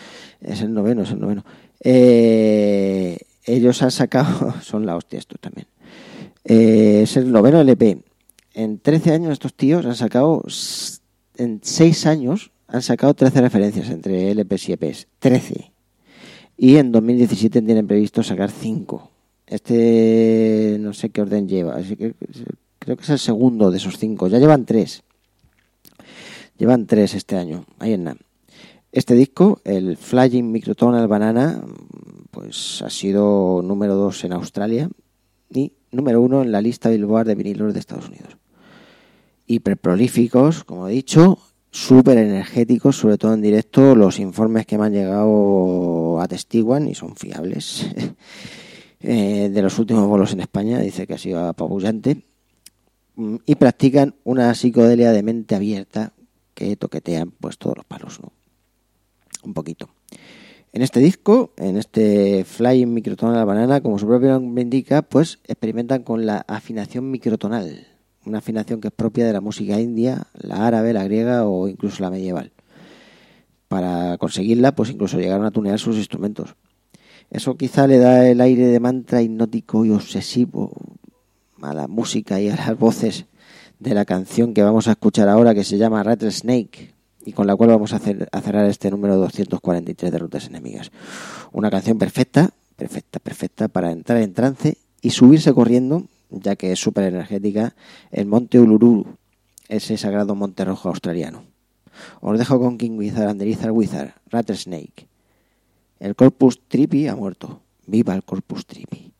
Ellos han sacado, son la hostia estos también. Es el noveno LP. En 13 años estos tíos han sacado, en 6 años han sacado 13 referencias entre LPs y EPs. 13. Y en 2017 tienen previsto sacar 5. No sé qué orden lleva. Así que creo que es el segundo de esos 5. Ya llevan 3. Llevan 3 este año. Ahí en nada. Este disco, el Flying Microtonal Banana, pues ha sido número 2 en Australia y número 1 en la lista Billboard de vinilos de Estados Unidos. Hiperprolíficos, como he dicho, súper energéticos, sobre todo en directo. Los informes que me han llegado atestiguan y son fiables. De los últimos bolos en España, dice que ha sido apabullante. Y practican una psicodelia de mente abierta que toquetean pues todos los palos, ¿no? Un poquito. En este disco, en este Flying Microtonal Banana, como su propio nombre indica, pues experimentan con la afinación microtonal, una afinación que es propia de la música india, la árabe, la griega o incluso la medieval. Para conseguirla, pues incluso llegaron a tunear sus instrumentos. Eso quizá le da el aire de mantra hipnótico y obsesivo a la música y a las voces de la canción que vamos a escuchar ahora, que se llama Rattlesnake, y con la cual vamos a cerrar este número 243 de Rutas Enemigas. Una canción perfecta para entrar en trance y subirse corriendo, ya que es súper energética, el Monte Uluru, ese sagrado monte rojo australiano. Os dejo con King Gizzard and the Lizard Wizard, Rattlesnake. El Corpus Tripi ha muerto. ¡Viva el Corpus Tripi!